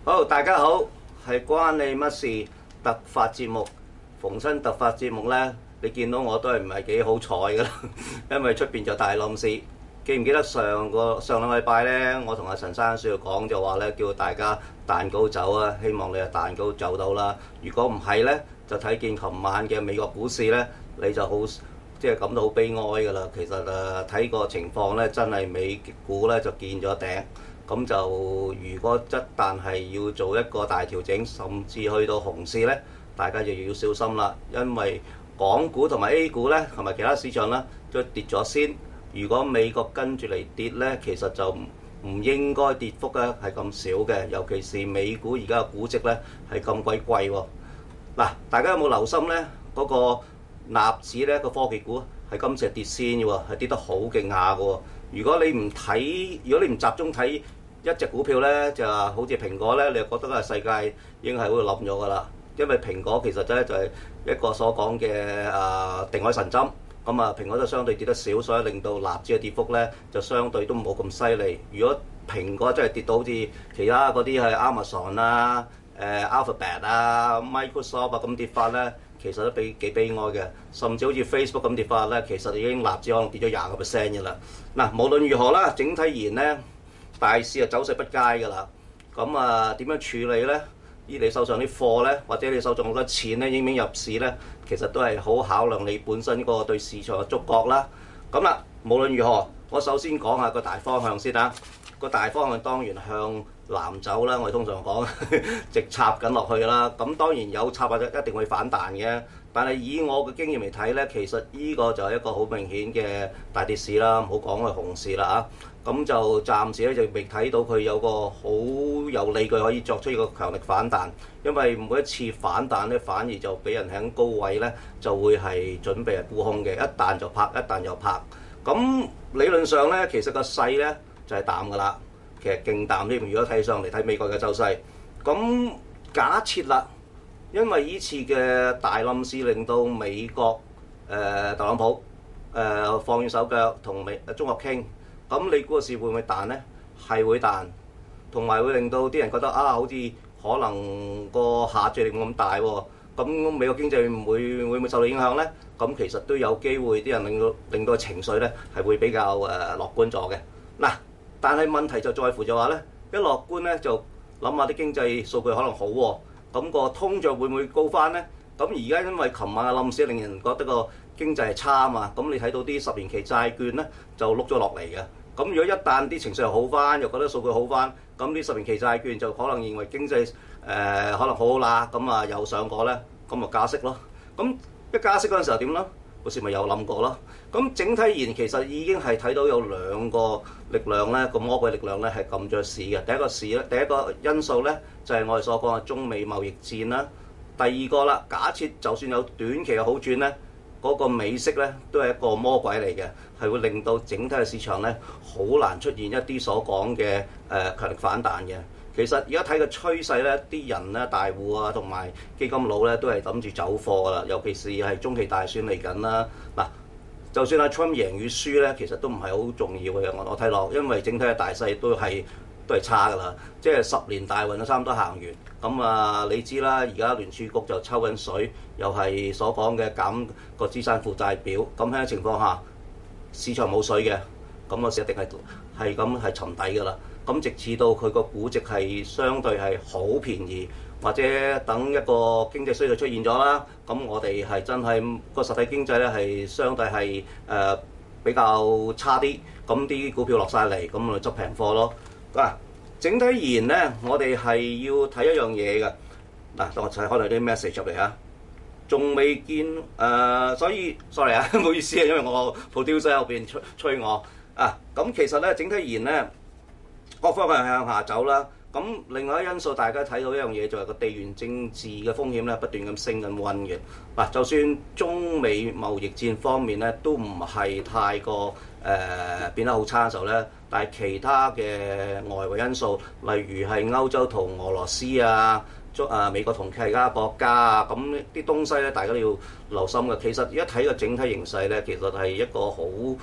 好，大家好，係關你乜事突發節目。逢親突發節目呢，你見到我都係唔係幾好彩㗎啦，因為出邊就大冧市。記唔記得上兩個禮拜呢，我同阿陳生書講就話呢，叫大家蛋糕走啊，希望你嘅蛋糕走到啦。如果唔係呢，就睇見琴晚嘅美國股市呢，你就好即係感到好悲哀㗎啦。其實睇個情況呢，真係美股呢就見咗頂。咁就如果一旦係要做一個大調整，甚至去到熊市呢，大家就要小心啦。因為港股同埋 A 股呢，同埋其他市場呢，都跌咗先。如果美國跟住嚟跌呢，其實就唔應該跌幅咧係咁少嘅。尤其是美股而家嘅估值呢，係咁鬼貴喎。嗱，大家有冇留心呢？嗰個納指呢個科技股係今次係跌先嘅喎，係跌得好勁下嘅喎。如果你唔集中睇一隻股票呢，就好似蘋果呢，你就覺得個世界已經係好似冧咗㗎啦。因為蘋果其實咧就係一個所講嘅定海神針。咁蘋果就相對跌得少，所以令到納指嘅跌幅呢就相對都冇咁犀利。如果蘋果真係跌到好似其他嗰啲係 Amazon 啊、Alphabet 啊、Microsoft 啊咁跌法呢，其實都幾悲哀嘅。甚至好似 Facebook 咁跌法呢，其實已經納指可能跌咗20%嘅啦。嗱，無論如何啦，整體而言呢，大市走勢不佳㗎啦。咁點樣處理呢？依你手上啲貨呢，或者你手上好多錢呢，應唔應入市呢？其實都係好考量你本身個對市場嘅觸覺啦。咁啦，無論如何，我首先講下個大方向先啦。個大方向當然向南走啦，我哋通常講直插緊落去啦。咁當然有插或者一定會反彈嘅，但係以我嘅經驗嚟睇呢，其實呢個就係一個好明顯嘅大跌市啦，唔好講係熊市啦嚇。咁就暫時咧就未睇到佢有個好有理據可以作出一個強力反彈，因為每一次反彈咧反而就俾人喺高位咧就會係準備係沽空嘅，一彈就拍，一彈就拍。咁理論上咧，其實個勢咧就係淡㗎啦，其實勁淡添。如果睇上嚟睇美國嘅走勢，咁假設啦，因為呢次嘅大冧市令到美國特朗普放軟手腳同中國傾。咁你估個市會唔會彈呢？係會彈，同埋會令到啲人覺得好似可能個下墜力冇咁大喎。咁美國經濟會唔會受到影響呢？咁其實都有機會，啲人令到情緒呢係會比較樂觀咗嘅。嗱，但係問題就在乎就話呢，一樂觀呢就諗下啲經濟數據可能好喎，咁個通脹會唔會高翻呢？咁而家因為琴晚嘅冧市令人覺得個經濟係差啊嘛，咁你睇到啲10年期債券呢就碌咗落嚟嘅。咁如果一旦啲情緒又好翻，又覺得數據好翻，咁啲10年期債券就可能認為經濟可能好啦，咁又上過咧，咁咪加息咯。咁一加息嗰陣時候點咧？好似咪有冧過咯。咁整體而言，其實已經係睇到有兩個力量咧，個魔鬼力量咧係撳咗市嘅。第一個因素咧就係我哋所講嘅中美貿易戰啦。第二個啦，假設就算有短期嘅好轉咧，嗰個美息咧都係一個魔鬼嚟嘅，係會令到整體嘅市場咧好難出現一啲所講嘅強力反彈嘅。其實而家睇個趨勢咧，啲人咧大戶啊同埋基金佬咧都係諗住走貨㗎啦，尤其是係中期大選嚟緊啦。嗱，就算阿 Trump 贏與輸咧，其實都唔係好重要嘅。我睇落，因為整體嘅大勢都係差㗎啦，即係10年大運都差唔多行完。咁你知啦，而家聯儲局就抽緊水，又係所講嘅減個資產負債表。咁喺情況下，市場冇水嘅，咁個市一定係咁係沉底㗎啦。咁直至到佢個估值係相對係好便宜，或者等一個經濟衰退出現咗啦，咁我哋係真係個實體經濟咧係相對係比較差啲，咁啲股票落晒嚟，咁咪執平貨咯。整體而言咧，我哋係要睇一樣嘢嘅。嗱，等我睇可能有啲 message 入嚟啊，仲未見所以 sorry 啊，唔好意思啊，因為我 producer 後邊催我咁其實咧，整體而言咧，各方向向下走啦。咁另外一因素，大家睇到一樣嘢就係個地緣政治嘅風險咧，不斷咁升緊溫嘅。嗱，就算中美貿易戰方面咧，都唔係太過變得好差嘅時候咧，但係其他嘅外圍因素，例如係歐洲同俄羅斯美國同其他國家咁啲東西咧，大家都要留心嘅。其實而家睇個整體形勢咧，其實係一個好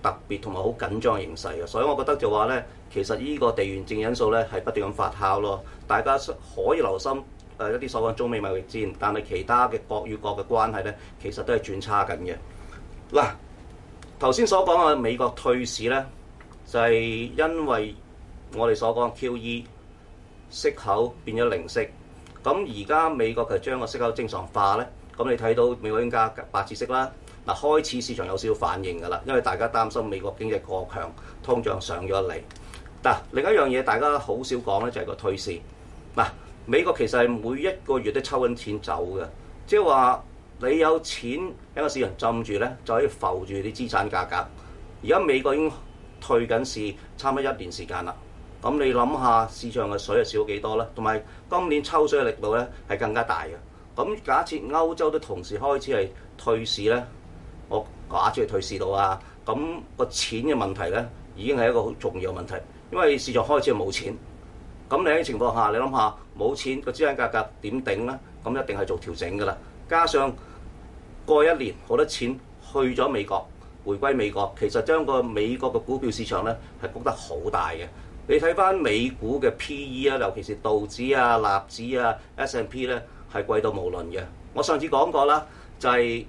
特別同埋好緊張嘅形勢嘅，所以我覺得就話咧，其實呢個地緣政治因素咧係不斷咁發酵咯。大家可以留心一啲所謂中美貿易戰，但係其他嘅國與國嘅關係咧，其實都係轉差緊嘅。嗱，頭先所講嘅美國退市咧，就係因為我哋所講 QE 息口變咗零息，咁而家美國就將個息口正常化咧，咁你睇到美國已經加8次息啦。嗱，開始市場有少少反應㗎啦，因為大家擔心美國經濟過強，通脹上咗嚟。嗱，另一樣嘢大家好少講咧，就係個退市。嗱，美國其實係每一個月都抽緊錢走嘅，即係話你有錢喺個市場浸住咧，就可以浮住啲資產價格。而家美國已經退緊市，差唔多1年時間啦。咁你諗下市場嘅水係少幾多咧？同埋今年抽水嘅力度咧係更加大嘅。咁假設歐洲都同時開始係退市咧？我假設係退市到啊，咁個錢嘅問題咧已經係一個好重要嘅問題，因為市場開始係冇錢。咁你喺情況下，你諗下冇錢個資產價格點頂咧？咁一定係做調整㗎啦。加上過一年好多錢去咗美國，回歸美國，其實將個美國嘅股票市場咧係谷得好大嘅。你睇翻美股嘅 PE 啊，尤其是道指啊、納指啊、S&P 咧係貴到無倫嘅。我上次講過啦，就係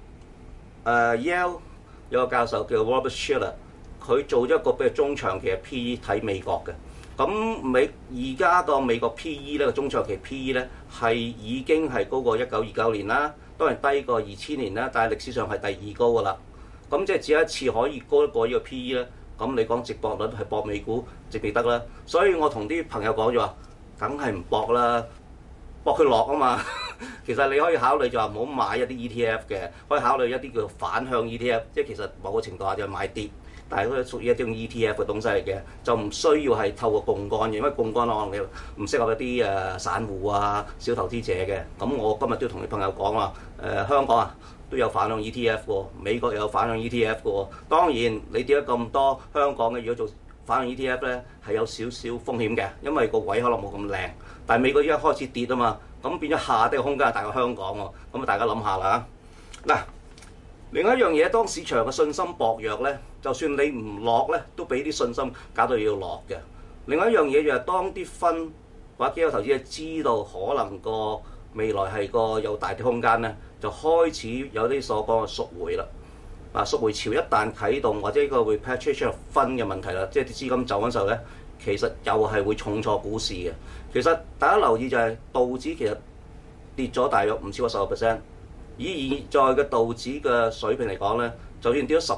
Yale 有個教授叫 Robert Shiller， 佢做咗一個比較中長期嘅 PE 睇美國嘅。咁而家個美國 PE 咧個中長期 PE 咧係已經係高過1929年啦，當然低過2000年啦，但係歷史上係第2高㗎啦。咁即係只有一次可以高得過呢個 PE 咧，咁你講值博率係博美股值唔得啦。所以我同啲朋友講咗話，梗係唔博啦，博佢落啊嘛。其實你可以考慮就話唔好買一啲 ETF 嘅，可以考慮一啲叫反向 ETF， 即係其實某個程度下就係買跌，但係佢屬於一啲 ETF 嘅東西嚟嘅，就唔需要係透過槓桿嘅，因為槓桿可能你唔適合一啲散戶啊、小投資者嘅。咁我今日都同啲朋友講話，香港啊都有反向 ETF 喎，美國又有反向 ETF 嘅喎。當然你跌咗咁多，香港嘅如果做反向 ETF 咧係有少少風險嘅，因為個位可能冇咁靚。但係美國依家開始跌啊嘛。咁變咗下跌嘅空間係大過香港喎，咁啊大家諗下啦。嗱，另一樣嘢，當市場嘅信心薄弱咧，就算你唔落咧，都俾啲信心搞到要落嘅。另外一樣嘢就係當啲分或者機構投資者知道可能個未來係個有大啲空間咧，就開始有啲所講嘅贖回啦。嗱，贖回潮一旦啟動或者呢個 repatriation 分嘅問題啦，即係啲資金走嗰陣時候咧，其實又係會重挫股市嘅。其實大家留意就係道指其實跌咗大約唔超過10%，以現在嘅道指嘅水平嚟講咧，就算跌咗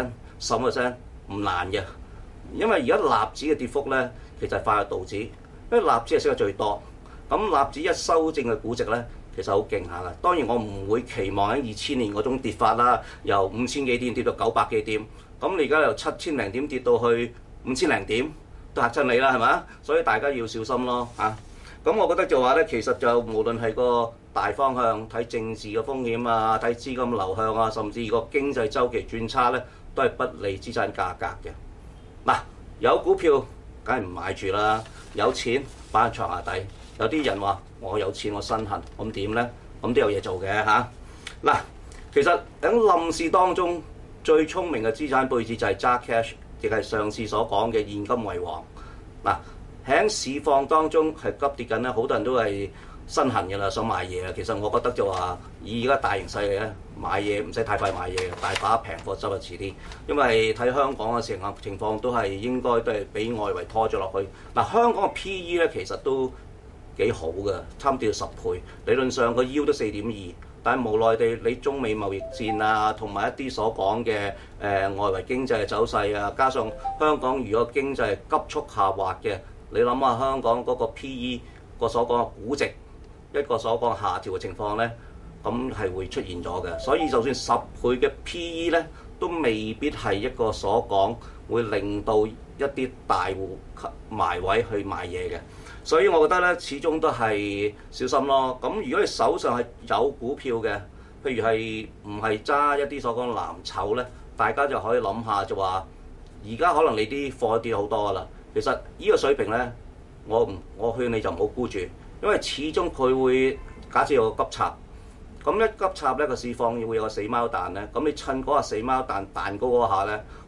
10%、15%唔難嘅，因為而家納指嘅跌幅咧其實係快過道指，因為納指係升得最多。咁納指一修正嘅估值咧，其實好勁下噶。當然我唔會期望喺2000年嗰種跌法啦，由5000幾點跌到900幾點。咁你而家由7000零點跌到去5000零點。都嚇親你啦，係嘛？所以大家要小心咯嚇。咁我覺得就話咧，其實就無論係個大方向睇政治嘅風險啊，睇資金流向啊，甚至個經濟週期轉差咧，都係不利資產價格嘅。嗱，有股票梗係唔買住啦，有錢擺喺床下底。有啲人話我有錢我身痕，咁點咧？咁都有嘢做嘅嚇。嗱，其實喺冧市當中最聰明嘅資產配置就係揸 cash。亦係上次所講嘅現金為王。嗱，喺市況當中係急跌緊咧，好多人都係身痕嘅啦，想買嘢啊。其實我覺得就話以而家大形勢嚟咧，買嘢唔使太快買嘢嘅，大把平貨執啊遲啲。因為睇香港嘅情況都係應該都係俾外圍拖咗落去。嗱，香港嘅 PE 咧其實都幾好嘅，差唔多要10倍，理論上個 yield 都4.2。但係無奈地，你中美貿易戰啊，同埋一啲所講嘅外圍經濟嘅走勢啊，加上香港如果經濟急速下滑嘅，你諗下香港嗰個 PE 個所講嘅估值一個所講下調嘅情況咧，咁係會出現咗嘅。所以就算10倍嘅 PE 咧，都未必係一個所講會令到一啲大戶埋位去買嘢嘅。所以我覺得咧，始終都係小心咯。咁如果你手上係有股票嘅，譬如係唔係揸一啲所講藍籌咧，大家就可以諗下就話，而家可能你啲貨跌好多噶啦。其實呢個水平咧，我勸你就唔好沽住，因為始終佢會假設有個急插，咁一急插咧個市況會有個死貓彈咧，咁你趁嗰個死貓彈彈高嗰下咧，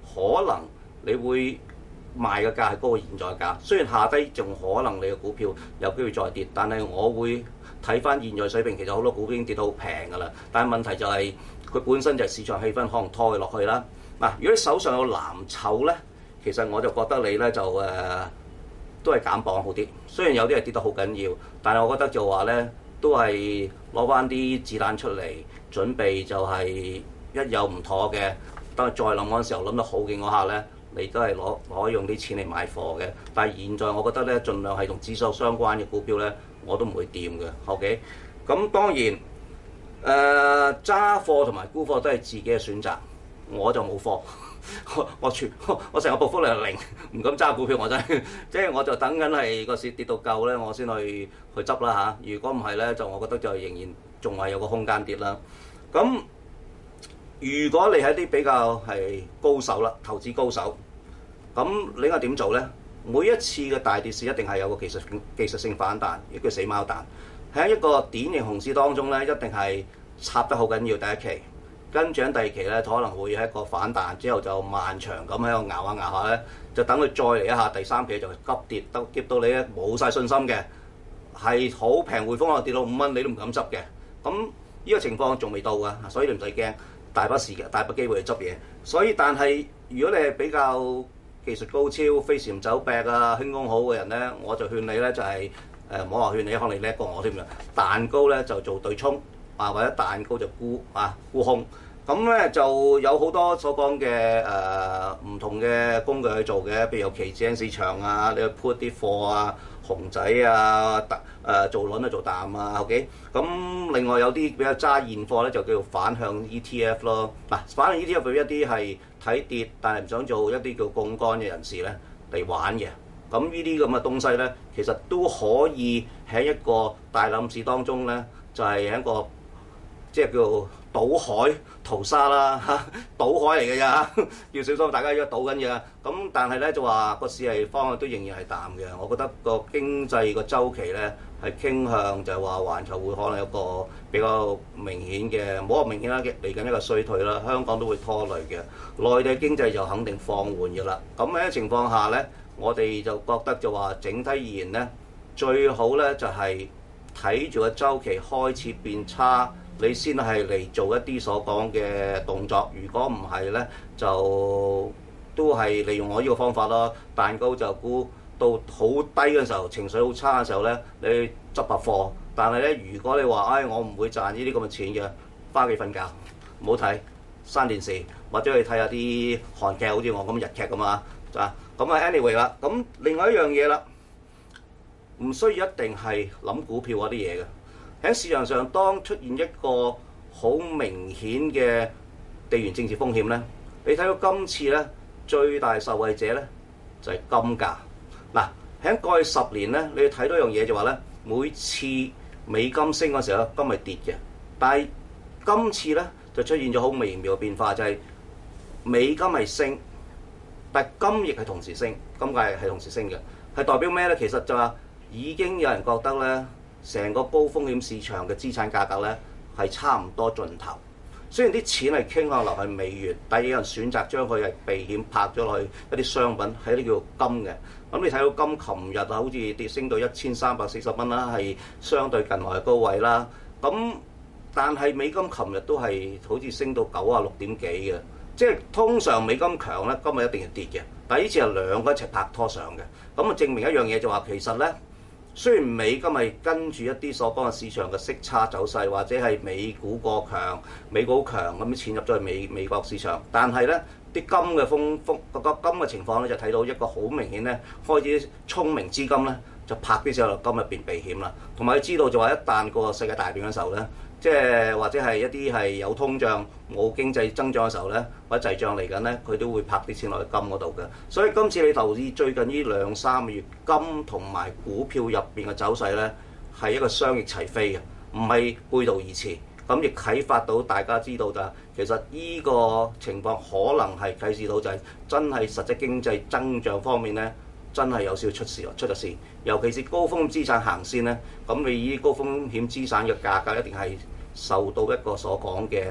可能你會賣嘅價係高過現在價。雖然下低仲可能你嘅股票有機會再跌，但係我會睇翻現在水平，其實好多股票已經跌到好平㗎啦。但係問題就係佢本身就係市場氣氛可能拖佢落去啦。嗱，如果你手上有藍籌咧，其實我就覺得你咧就都係減磅好啲。雖然有啲係跌得好緊要，但係我覺得就話咧都係攞翻啲子彈出嚟，準備就係一有唔妥嘅，等佢再諗嗰陣時候諗得好勁嗰下咧，你都係攞用啲錢嚟買貨嘅。但係現在我覺得咧，盡量係同指數相關嘅股票咧，我都唔會掂嘅。OK，咁當然揸貨同埋沽貨都係自己嘅選擇，我就冇貨。我成個報復率係零，唔敢揸股票，我真係，即係我就等緊係個市跌到夠咧，我先去執啦嚇。如果唔係咧，就我覺得就仍然仲係有個空間跌啦。咁如果你係一啲比較係高手啦，投資高手，咁你應該點做咧？每一次嘅大跌市一定係有個技術性反彈，亦叫死貓彈。喺一個典型熊市當中咧，一定係插得好緊要第一期。跟住喺第二期咧，可能會係一個反彈，之後就漫長咁喺度熬下咧，就等佢再嚟一下第三期就急跌，跌到你咧冇晒信心嘅，係好平匯豐啊跌到5蚊你都唔敢執嘅。咁呢個情況仲未到㗎，所以你唔使驚，大把機會去執嘢。所以但係如果你係比較技術高超、飛檐走壁啊、輕功好嘅人咧，我就勸你咧就係唔好話勸你，可能你叻過我添㗎。彈高咧就做對沖啊，或者彈高就沽空。咁咧就有好多所講嘅唔同嘅工具去做嘅，譬如有期指市場啊，你去 put 啲貨啊、熊仔啊、做輪啊、做淡啊 ，OK。咁另外有啲比較揸現貨咧，就叫做反向 ETF 咯。嗱，反向 ETF 對一啲係睇跌，但係唔想做一啲叫槓桿嘅人士咧嚟玩嘅。咁呢啲咁嘅東西咧，其實都可以喺一個大冧市當中咧，就係喺一個即係叫賭海淘沙啦嚇，賭海嚟嘅咋，要小心，大家而家賭緊嘢。咁但係咧就話個市係方向都仍然係淡嘅。我覺得個經濟個週期咧係傾向就係話環球會可能有個比較明顯嘅，冇話明顯啦，嚟緊一個衰退啦，香港都會拖累嘅。內地經濟就肯定放緩嘅啦。咁喺情況下咧，我哋就覺得就話整體而言咧，最好咧就係睇住個週期開始變差，你先係嚟做一啲所講嘅動作。如果唔係咧，就都係利用我呢個方法咯。彈高就沽到好低嘅時候，情緒好差嘅時候咧，你執下貨。但係咧，如果你話我唔會賺呢啲咁嘅錢嘅，返屋企瞓覺，唔好睇，閂電視或者去睇下啲韓劇，好似我咁日劇咁啊。咁啊 anyway 啦。咁另外一樣嘢啦，唔需要一定係諗股票嗰啲嘢嘅。喺市場上，當出現一個好明顯嘅地緣政治風險咧，你睇到今次咧最大受惠者咧就係金價。嗱，喺過去10年咧，你睇到一樣嘢就話咧，每次美金升嗰時候，金係跌嘅。但係今次咧就出現咗好微妙嘅變化，就係美金係升，但係金亦係同時升，金價係同時升嘅，係代表咩咧？其實就話已經有人覺得咧，成個高風險市場嘅資產價格咧係差唔多盡頭。雖然啲錢係傾向流去美元，但係有人選擇將佢係避險拍咗落去一啲商品，係啲叫金嘅。咁你睇到金琴日好似跌升到1340蚊啦，係相對近來嘅高位啦。咁但係美金琴日都係好似升到96點幾嘅，即係通常美金強咧，今日一定係跌嘅。但係呢次係兩個一齊拍拖上嘅，咁啊證明一樣嘢就話其實咧。雖然美金係跟住一啲所講嘅市場嘅息差走勢，或者係美股過強、美股好強咁錢入咗去美國市場，但係咧啲金嘅金嘅情況咧就睇到一個好明顯咧，開始聰明資金咧就拍啲錢落金入邊避險啦。同埋佢知道就話一旦個世界大變嘅時候咧，即係或者係一啲係有通脹冇經濟增長嘅時候咧，或者滯脹嚟緊咧，佢都會拍啲錢落去金嗰度嘅。所以今次你留意最近呢2-3個月金同埋股票入邊嘅走勢咧，係一個雙翼齊飛嘅，唔係背道而馳。咁亦啟發到大家知道就係其實呢個情況可能係啟示到就係真係實際經濟增長方面咧，真係有少少出咗事。尤其是高風險資產行先咧，咁你呢啲高風險資產嘅價格一定係受到一個所講嘅好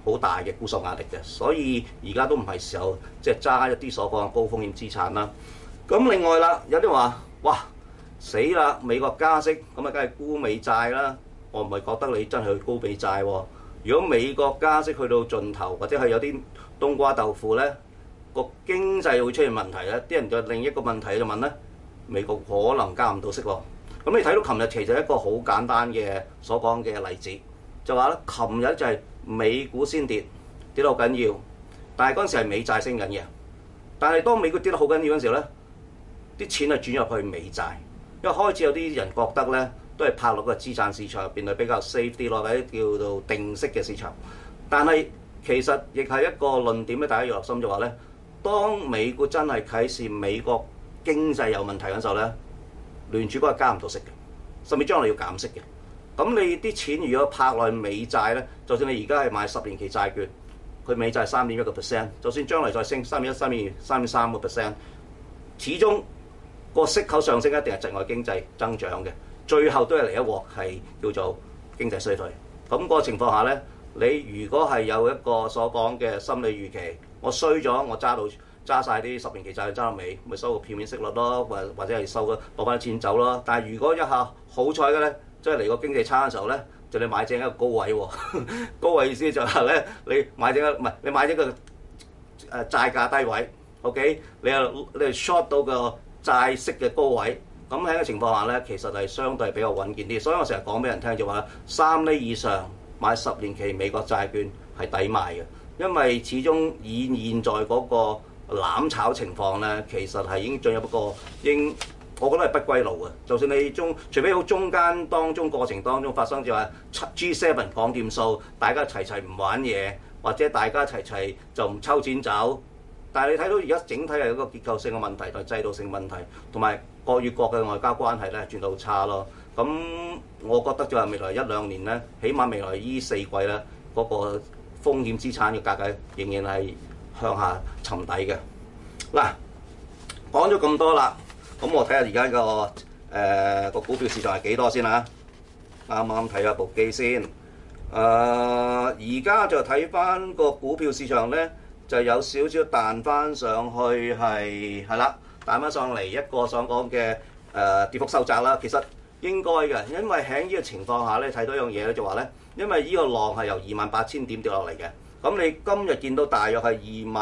好大嘅沽售壓力嘅，所以而家都唔係時候即係揸一啲所講嘅高風險資產啦。咁另外啦，有啲話哇死啦，美國加息，咁啊梗係沽美債啦。我唔係覺得你真係去沽美債喎。如果美國加息去到盡頭，或者係有啲冬瓜豆腐咧，個經濟會出現問題咧，啲人就另一個問題就問咧，美國可能加唔到息喎。咁你睇到琴日其實一個好簡單嘅所講嘅例子，就話咧，琴日就係美股先跌得好緊要，但係嗰陣時係美債升緊嘅。但係當美股跌得好緊要嗰陣時咧，啲錢係轉入去美債，因為開始有啲人覺得咧，都係拍落個資產市場入邊係比較 safe 啲咯，或者叫做定息嘅市場。但係其實亦係一個論點咧，大家要留心就話咧，當美股真係啟示美國經濟有問題嗰時候咧，聯儲局係加唔到息嘅，甚至將來要減息嘅。咁你啲錢如果拍落去美債咧，就算你而家係買10年期債券，佢美債3.1%，就算將來再升3.1、3.2、3.3%，始終個息口上升一定係窒礙經濟增長嘅，最後都係嚟一鑊係叫做經濟衰退。咁個情況下咧，你如果係有一個所講嘅心理預期，我衰咗，我揸晒啲10年期債券揸到尾，咪收個票面息率咯，或者係收個攞翻啲錢走咯。但係如果一下好彩嘅咧，即係嚟個經濟差嘅時候咧，就你買正一個高位喎。高位意思就係咧，你買正你買一個債價低位 ，OK？ 你係 short 到個債息嘅高位，咁喺個情況下咧，其實係相對比較穩健啲。所以我成日講俾人聽就話，3厘以上買10年期美國債券係抵買嘅，因為始終以現在嗰個攬炒情況咧，其實係已經進入一個我覺得係不歸路嘅。就算你除非好中間當中過程當中發生就話 G7 講掂數，大家齊唔玩嘢，或者大家齊就唔抽錢走。但係你睇到而家整體係一個結構性嘅問題同制度性問題，同埋國與國嘅外交關係咧轉到好差咯。咁我覺得就係未來1-2年咧，起碼未來呢4季咧，嗰個風險資產嘅價格仍然係向下沉底嘅。嗱，講咗咁多啦。咁我睇下而家個股票市場係幾多先啦？啱啱睇下部機先。而家就睇翻個股票市場咧，就有少少彈翻上去係啦，彈翻上嚟一個所講嘅跌幅收窄啦。其實應該嘅，因為喺呢個情況下咧，睇到一樣嘢咧，就話咧，因為呢個浪係由28,000點跌落嚟嘅。咁你今日見到大約係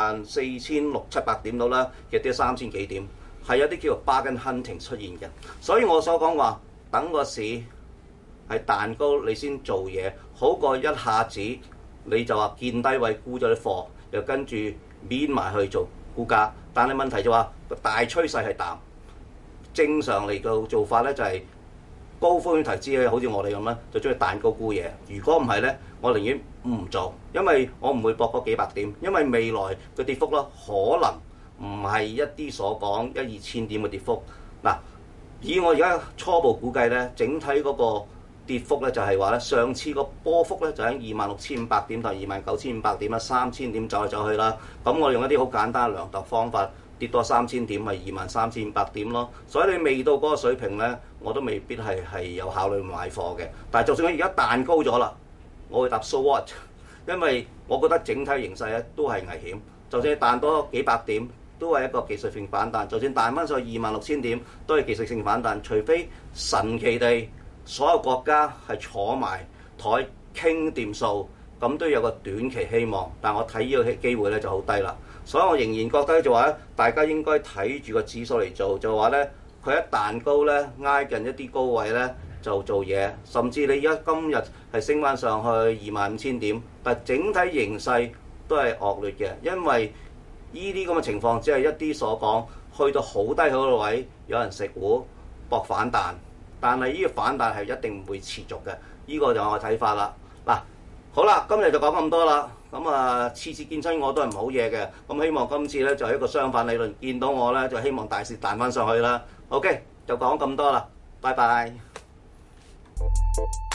24,600-700點到啦，其實跌3000幾點。係有啲叫做 bargain hunting 出現嘅，所以我所講話等個市係彈高你先做嘢，好過一下子你就話見低位沽咗啲貨，又跟住搣埋去做沽價。但係問題就話個大趨勢係淡，正常嚟到做法咧就係高風險投資咧，好似我哋咁啦，就中意彈高沽嘢。如果唔係咧，我寧願唔做，因為我唔會搏嗰幾百點，因為未來嘅跌幅咯可能唔係一啲所講1-2千點嘅跌幅。嗱，以我而家初步估計咧，整體嗰個跌幅咧就係話咧，上次個波幅咧就喺26,500點到29,500點啦，3000點走嚟走去啦。咁我用一啲好簡單嘅量度方法，跌多3000點咪23,500點咯。所以你未到嗰個水平咧，我都未必係有考慮買貨嘅。但係就算佢而家彈高咗啦，我會答 so what， 因為我覺得整體形勢咧都係危險。就算彈多幾百點，都係一個技術性反彈。就算彈翻上去26,000點，都係技術性反彈。除非神奇地所有國家係坐埋台傾掂數，咁都有個短期希望。但我睇呢個機會咧就好低啦。所以我仍然覺得就話咧，大家應該睇住個指數嚟做，就話咧佢一彈高咧挨近一啲高位咧就做嘢。甚至你而家今日係升翻上去25,000點，但整體形勢都係惡劣嘅，因為呢啲咁嘅情況只係一啲所講去到好低嗰個位，有人食糊搏反彈，但係呢個反彈係一定唔會持續嘅。呢個就係我睇法啦。嗱，好啦，今日就講咁多啦。咁啊，次見親我都係唔好嘢嘅。咁希望今次咧就係一個相反理論，見到我咧就希望大市彈翻上去啦。OK，就講咁多啦，拜拜。